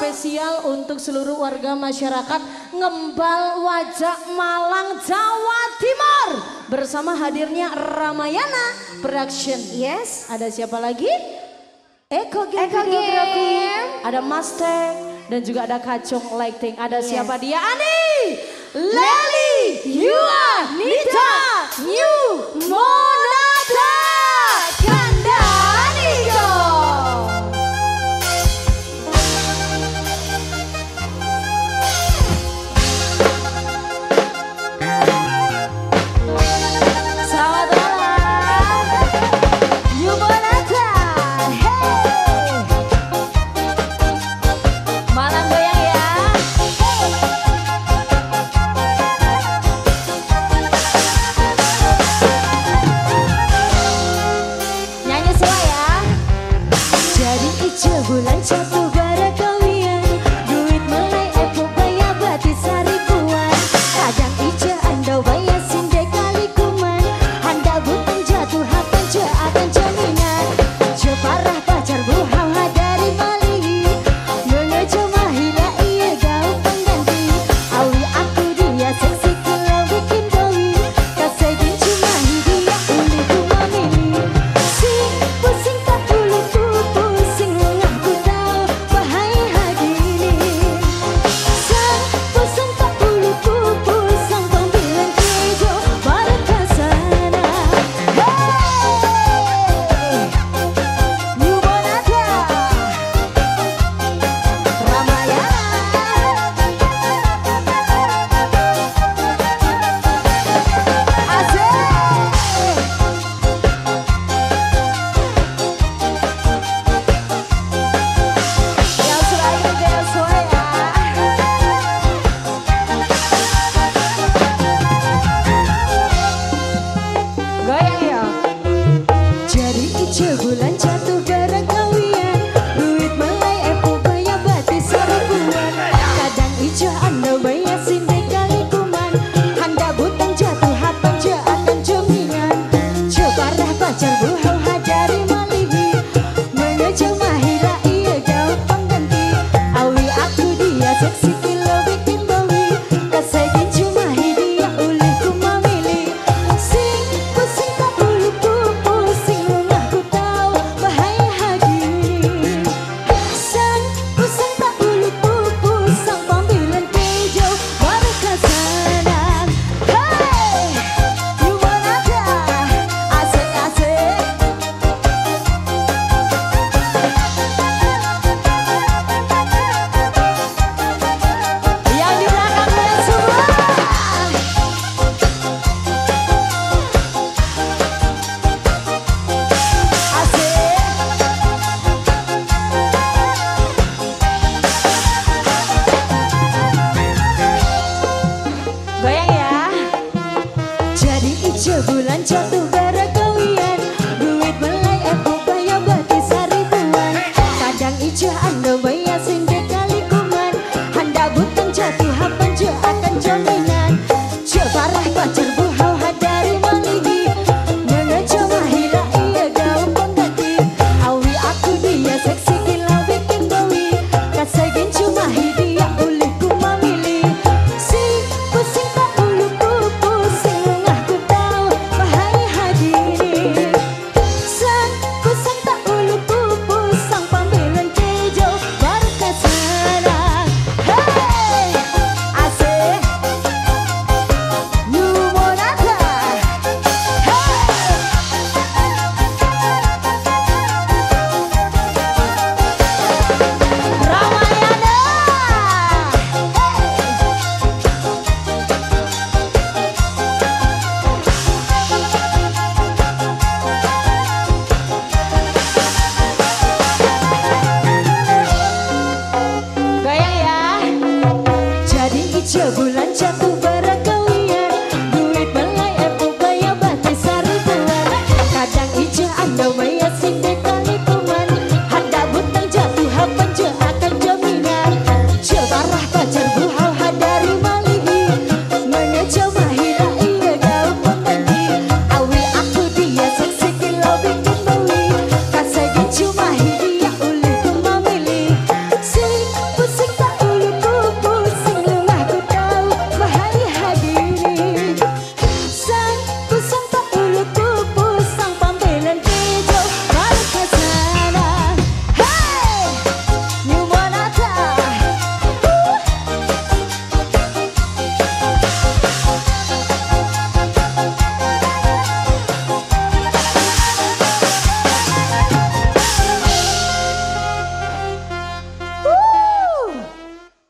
spesial untuk seluruh warga masyarakat Ngembal Wajak Malang, Jawa Timur. Bersama hadirnya Ramayana Production. Yes, ada siapa lagi? Eko Geografi, ada Mas Tek, dan juga ada Kacung Lighting. Ada siapa dia? Ani, Leli, Yua, Nita, New, Monata, Kandaniko. Selamat malam, New Monata. Hey, malam goyang ya. Nyanyi semua ya. Jadi ijo bulan jatuh bara kawian, duit melai epo baya batis seribuan. Kadang ijo ando baya sinde kali kuman, anda bukan jatuh hakan je akan jaminan. Je parah pacar buhau dari malihi, mengejo mahila iya gau pengganti. Awi aku dia seksi kalau bikin doi, kasih cuma dia uli ku memilih. Sing pusing tak ulu ku pusing, aku tahu bahaya gini. Sang pusing tak ulu ku pusing, panggilan kejo baru kesana. Hey, New Monata, Ramayana. Asik. Yang selain beso ya. Goyang ya. Jadi ijo bulan jatuh gara kawian, duit melai epo baya batis seribuan. Kadang ijo anda baya sinde kali kuman, anda bukan jatuh hapan je akan jaminan. Je parah pacar buhau hadari malihi, mengejo mahila iya gau pengganti. Awi aku dia seksi kilo bikin bawi, kasih cuma dia uli ku memilih. Sing pusing tak ulu ku pusing, aku tahu bahaya gini. Sang pusing tak ulu ku pusing, panggilan kejo baru kesana. Hey, New Monata, asik-asik. Yang di belakangnya semua. Asik. Goyang ya. Jadi ijo bulan jatuh gara kawian, duit melai epo baya batis seribuan. Kadang ijo anda baya sinde kali kuman, anda bukan jatuh hapan je akan jaminan. Je parah pacar buhau hadari malihi, mengejo mahila iya gau pengganti. Awi aku dia seksi kilau bikin bawi, kasih cuma dia uli ku memilih. Sing pusing tak ulu ku pusing, aku tahu bahaya gini. Sang pusing tak ulu ku pusing, panggilan kejo baru kesana. Hey, asik. New Monata. Hey. Ramayana. Goyang ya. Jadi ijo bulan jatuh